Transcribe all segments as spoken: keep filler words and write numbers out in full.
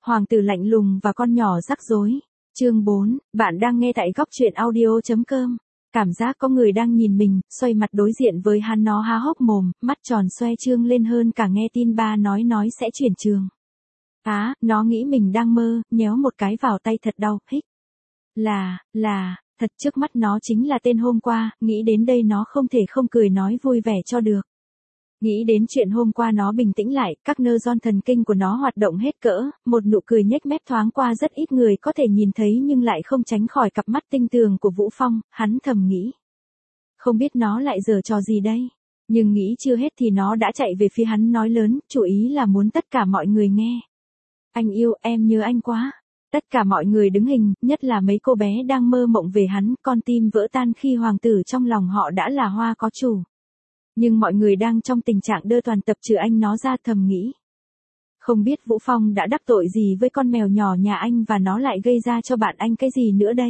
Hoàng tử lạnh lùng và con nhỏ rắc rối. Chương bốn, bạn đang nghe tại góc truyện audio.com. Cảm giác có người đang nhìn mình, xoay mặt đối diện với hắn, nó há hốc mồm, mắt tròn xoe trương lên hơn cả nghe tin ba nói nói sẽ chuyển trường. Á, nó nghĩ mình đang mơ, nhéo một cái vào tay thật đau, hích. Là, là, thật trước mắt nó chính là tên hôm qua, nghĩ đến đây nó không thể không cười nói vui vẻ cho được. Nghĩ đến chuyện hôm qua nó bình tĩnh lại, các nơ ron thần kinh của nó hoạt động hết cỡ, một nụ cười nhếch mép thoáng qua rất ít người có thể nhìn thấy nhưng lại không tránh khỏi cặp mắt tinh tường của Vũ Phong, hắn thầm nghĩ. Không biết nó lại giở trò gì đây, nhưng nghĩ chưa hết thì nó đã chạy về phía hắn nói lớn, chủ ý là muốn tất cả mọi người nghe. Anh yêu, em nhớ anh quá. Tất cả mọi người đứng hình, nhất là mấy cô bé đang mơ mộng về hắn, con tim vỡ tan khi hoàng tử trong lòng họ đã là hoa có chủ. Nhưng mọi người đang trong tình trạng đơ toàn tập trừ anh nó ra, thầm nghĩ. Không biết Vũ Phong đã đắc tội gì với con mèo nhỏ nhà anh và nó lại gây ra cho bạn anh cái gì nữa đây.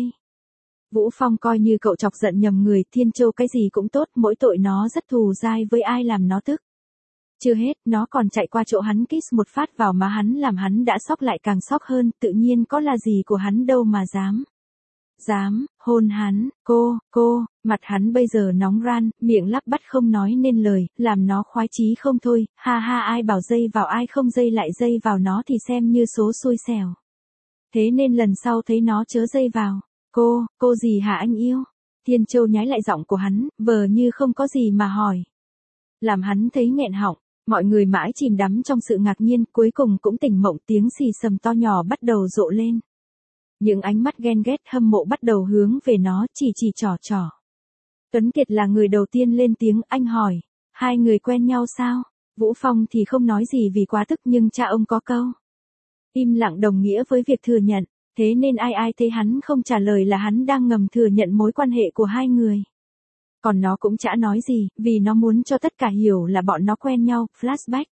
Vũ Phong coi như cậu chọc giận nhầm người, Thiên Châu cái gì cũng tốt, mỗi tội nó rất thù dai với ai làm nó tức. Chưa hết, nó còn chạy qua chỗ hắn kiss một phát vào má hắn làm hắn đã sốc lại càng sốc hơn, tự nhiên có là gì của hắn đâu mà dám. Dám, hôn hắn, cô, cô, mặt hắn bây giờ nóng ran, miệng lắp bắp không nói nên lời, làm nó khoái chí không thôi, ha ha ai bảo dây vào ai không dây lại dây vào nó thì xem như số xui xẻo. Thế nên lần sau thấy nó chớ dây vào, cô, cô gì hả anh yêu? Thiên Châu nhái lại giọng của hắn, vờ như không có gì mà hỏi. Làm hắn thấy nghẹn họng. Mọi người mãi chìm đắm trong sự ngạc nhiên, cuối cùng cũng tỉnh mộng, tiếng xì xầm to nhỏ bắt đầu rộ lên. Những ánh mắt ghen ghét hâm mộ bắt đầu hướng về nó, chỉ chỉ trỏ trỏ. Tuấn Kiệt là người đầu tiên lên tiếng, anh hỏi, hai người quen nhau sao? Vũ Phong thì không nói gì vì quá tức nhưng cha ông có câu. Im lặng đồng nghĩa với việc thừa nhận, thế nên ai ai thấy hắn không trả lời là hắn đang ngầm thừa nhận mối quan hệ của hai người. Còn nó cũng chả nói gì, vì nó muốn cho tất cả hiểu là bọn nó quen nhau, flashback.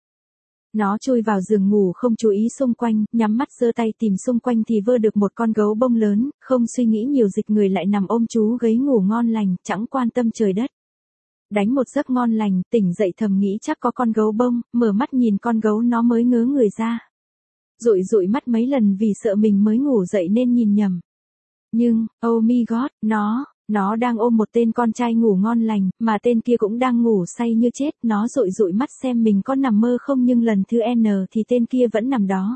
Nó chui vào giường ngủ không chú ý xung quanh, nhắm mắt giơ tay tìm xung quanh thì vơ được một con gấu bông lớn, không suy nghĩ nhiều dịch người lại nằm ôm chú gấy ngủ ngon lành, chẳng quan tâm trời đất. Đánh một giấc ngon lành, tỉnh dậy thầm nghĩ chắc có con gấu bông, mở mắt nhìn con gấu nó mới ngớ người ra. Dụi dụi mắt mấy lần vì sợ mình mới ngủ dậy nên nhìn nhầm. Nhưng, oh my god, nó... Nó đang ôm một tên con trai ngủ ngon lành, mà tên kia cũng đang ngủ say như chết, nó dụi dụi mắt xem mình có nằm mơ không nhưng lần thứ N thì tên kia vẫn nằm đó.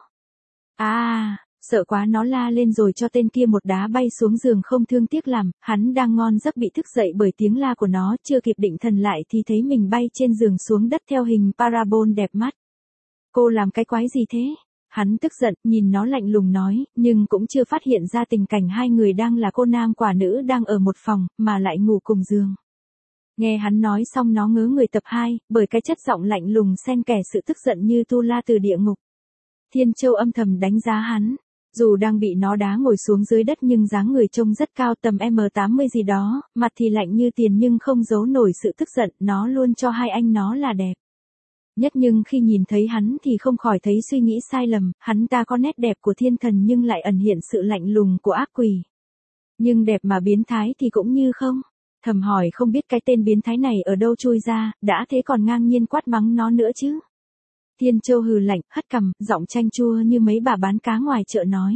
À, sợ quá nó la lên rồi cho tên kia một đá bay xuống giường không thương tiếc làm, hắn đang ngon giấc bị thức dậy bởi tiếng la của nó, chưa kịp định thần lại thì thấy mình bay trên giường xuống đất theo hình parabol đẹp mắt. Cô làm cái quái gì thế? Hắn tức giận, nhìn nó lạnh lùng nói, nhưng cũng chưa phát hiện ra tình cảnh hai người đang là cô nam quả nữ đang ở một phòng, mà lại ngủ cùng giường. Nghe hắn nói xong nó ngớ người tập hai, bởi cái chất giọng lạnh lùng xen kẽ sự tức giận như tu la từ địa ngục. Thiên Châu âm thầm đánh giá hắn. Dù đang bị nó đá ngồi xuống dưới đất nhưng dáng người trông rất cao tầm em tám mươi gì đó, mặt thì lạnh như tiền nhưng không giấu nổi sự tức giận, nó luôn cho hai anh nó là đẹp. Nhất nhưng khi nhìn thấy hắn thì không khỏi thấy suy nghĩ sai lầm, hắn ta có nét đẹp của thiên thần nhưng lại ẩn hiện sự lạnh lùng của ác quỷ. Nhưng đẹp mà biến thái thì cũng như không. Thầm hỏi không biết cái tên biến thái này ở đâu chui ra, đã thế còn ngang nhiên quát mắng nó nữa chứ. Thiên Châu hừ lạnh, hất cằm, giọng chanh chua như mấy bà bán cá ngoài chợ nói.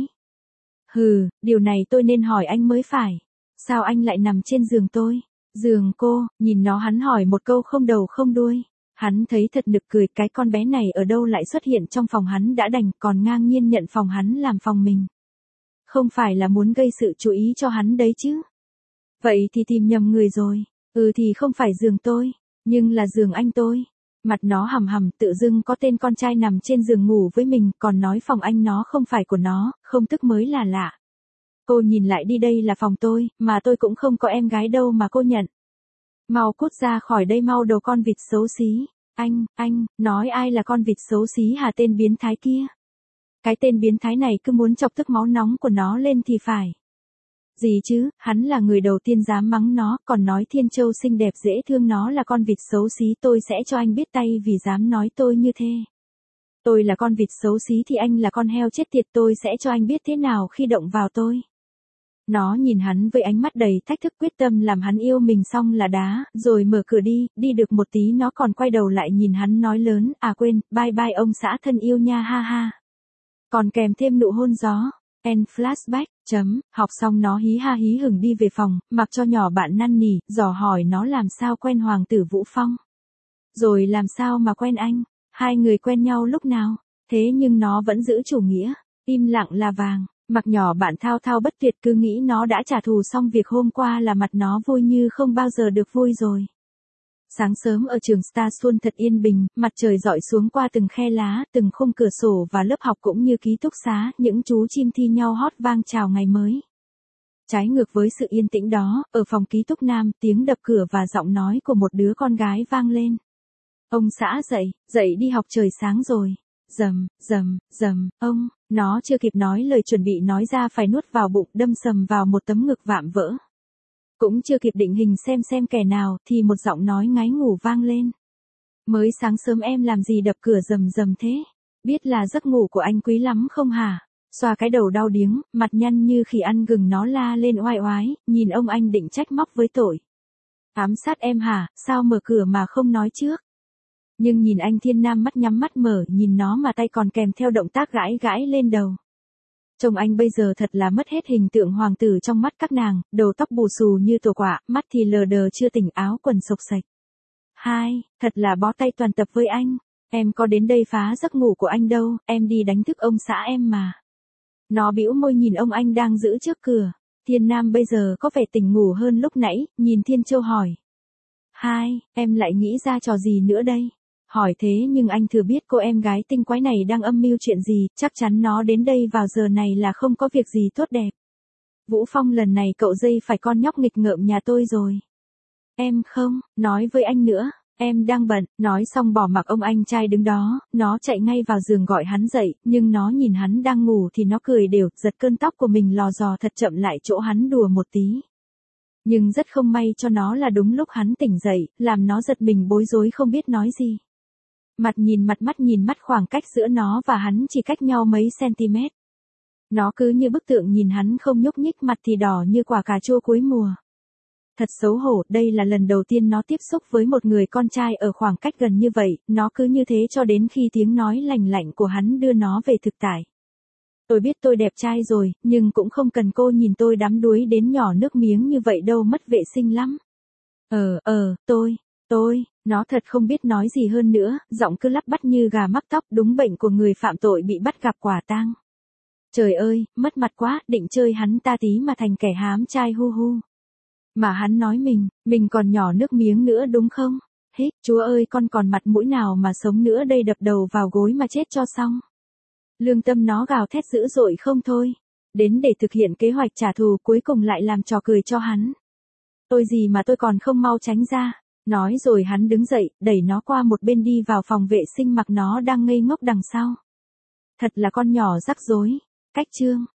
Hừ, điều này tôi nên hỏi anh mới phải. Sao anh lại nằm trên giường tôi? Giường cô, nhìn nó hắn hỏi một câu không đầu không đuôi. Hắn thấy thật nực cười, cái con bé này ở đâu lại xuất hiện trong phòng hắn đã đành còn ngang nhiên nhận phòng hắn làm phòng mình. Không phải là muốn gây sự chú ý cho hắn đấy chứ. Vậy thì tìm nhầm người rồi, ừ thì không phải giường tôi, nhưng là giường anh tôi. Mặt nó hầm hầm tự dưng có tên con trai nằm trên giường ngủ với mình còn nói phòng anh nó không phải của nó, không tức mới là lạ. Cô nhìn lại đi đây là phòng tôi, mà tôi cũng không có em gái đâu mà cô nhận. Mau cút ra khỏi đây mau đồ con vịt xấu xí. Anh, anh, nói ai là con vịt xấu xí hả tên biến thái kia? Cái tên biến thái này cứ muốn chọc tức máu nóng của nó lên thì phải. Gì chứ, hắn là người đầu tiên dám mắng nó, còn nói Thiên Châu xinh đẹp dễ thương nó là con vịt xấu xí tôi sẽ cho anh biết tay vì dám nói tôi như thế. Tôi là con vịt xấu xí thì anh là con heo chết tiệt tôi sẽ cho anh biết thế nào khi động vào tôi. Nó nhìn hắn với ánh mắt đầy thách thức quyết tâm làm hắn yêu mình xong là đá, rồi mở cửa đi, đi được một tí nó còn quay đầu lại nhìn hắn nói lớn, à quên, bye bye ông xã thân yêu nha ha ha. Còn kèm thêm nụ hôn gió. End flashback. Chấm, học xong nó hí ha hí hửng đi về phòng, mặc cho nhỏ bạn năn nỉ, dò hỏi nó làm sao quen hoàng tử Vũ Phong. Rồi làm sao mà quen anh, hai người quen nhau lúc nào, thế nhưng nó vẫn giữ chủ nghĩa, im lặng là vàng, mặc nhỏ bạn thao thao bất tuyệt cứ nghĩ nó đã trả thù xong việc hôm qua là mặt nó vui như không bao giờ được vui rồi. Sáng sớm ở trường Star Xuân thật yên bình, mặt trời dọi xuống qua từng khe lá, từng khung cửa sổ và lớp học cũng như ký túc xá, những chú chim thi nhau hót vang chào ngày mới. Trái ngược với sự yên tĩnh đó, ở phòng ký túc nam, tiếng đập cửa và giọng nói của một đứa con gái vang lên. Ông xã dậy, dậy đi học trời sáng rồi. Rầm, rầm, rầm, ông, nó chưa kịp nói lời chuẩn bị nói ra phải nuốt vào bụng đâm sầm vào một tấm ngực vạm vỡ. Cũng chưa kịp định hình xem xem kẻ nào thì một giọng nói ngáy ngủ vang lên. Mới sáng sớm em làm gì đập cửa rầm rầm thế? Biết là giấc ngủ của anh quý lắm không hả? Xoa cái đầu đau điếng, mặt nhăn như khi ăn gừng nó la lên oai oái, nhìn ông anh định trách móc với tội. Ám sát em hả, sao mở cửa mà không nói trước? Nhưng nhìn anh Thiên Nam mắt nhắm mắt mở, nhìn nó mà tay còn kèm theo động tác gãi gãi lên đầu. Trông anh bây giờ thật là mất hết hình tượng hoàng tử trong mắt các nàng, đầu tóc bù xù như tổ quả, mắt thì lờ đờ chưa tỉnh, áo quần xộc xệch. Hai, thật là bó tay toàn tập với anh, em có đến đây phá giấc ngủ của anh đâu, em đi đánh thức ông xã em mà. Nó bĩu môi nhìn ông anh đang giữ trước cửa. Thiên Nam bây giờ có vẻ tỉnh ngủ hơn lúc nãy, nhìn Thiên Châu hỏi. Hai, em lại nghĩ ra trò gì nữa đây? Hỏi thế nhưng anh thừa biết cô em gái tinh quái này đang âm mưu chuyện gì, chắc chắn nó đến đây vào giờ này là không có việc gì tốt đẹp. Vũ Phong lần này cậu dây phải con nhóc nghịch ngợm nhà tôi rồi. Em không, nói với anh nữa, em đang bận, nói xong bỏ mặc ông anh trai đứng đó, nó chạy ngay vào giường gọi hắn dậy, nhưng nó nhìn hắn đang ngủ thì nó cười đều, giật cơn tóc của mình lò dò thật chậm lại chỗ hắn đùa một tí. Nhưng rất không may cho nó là đúng lúc hắn tỉnh dậy, làm nó giật mình bối rối không biết nói gì. Mặt nhìn mặt mắt nhìn mắt khoảng cách giữa nó và hắn chỉ cách nhau mấy cm. Nó cứ như bức tượng nhìn hắn không nhúc nhích, mặt thì đỏ như quả cà chua cuối mùa. Thật xấu hổ, đây là lần đầu tiên nó tiếp xúc với một người con trai ở khoảng cách gần như vậy, nó cứ như thế cho đến khi tiếng nói lành lạnh của hắn đưa nó về thực tại. Tôi biết tôi đẹp trai rồi, nhưng cũng không cần cô nhìn tôi đắm đuối đến nhỏ nước miếng như vậy đâu, mất vệ sinh lắm. Ờ, ờ, tôi, tôi, nó thật không biết nói gì hơn nữa, giọng cứ lắp bắp như gà mắc tóc, đúng bệnh của người phạm tội bị bắt gặp quả tang. Trời ơi, mất mặt quá, định chơi hắn ta tí mà thành kẻ hám trai hu hu. Mà hắn nói mình, mình còn nhỏ nước miếng nữa đúng không? Hít, chúa ơi con còn mặt mũi nào mà sống nữa đây, đập đầu vào gối mà chết cho xong. Lương tâm nó gào thét dữ dội không thôi. Đến để thực hiện kế hoạch trả thù cuối cùng lại làm trò cười cho hắn. Tôi gì mà tôi còn không mau tránh ra. Nói rồi hắn đứng dậy, đẩy nó qua một bên đi vào phòng vệ sinh, mặc nó đang ngây ngốc đằng sau. Thật là con nhỏ rắc rối. Cách chương.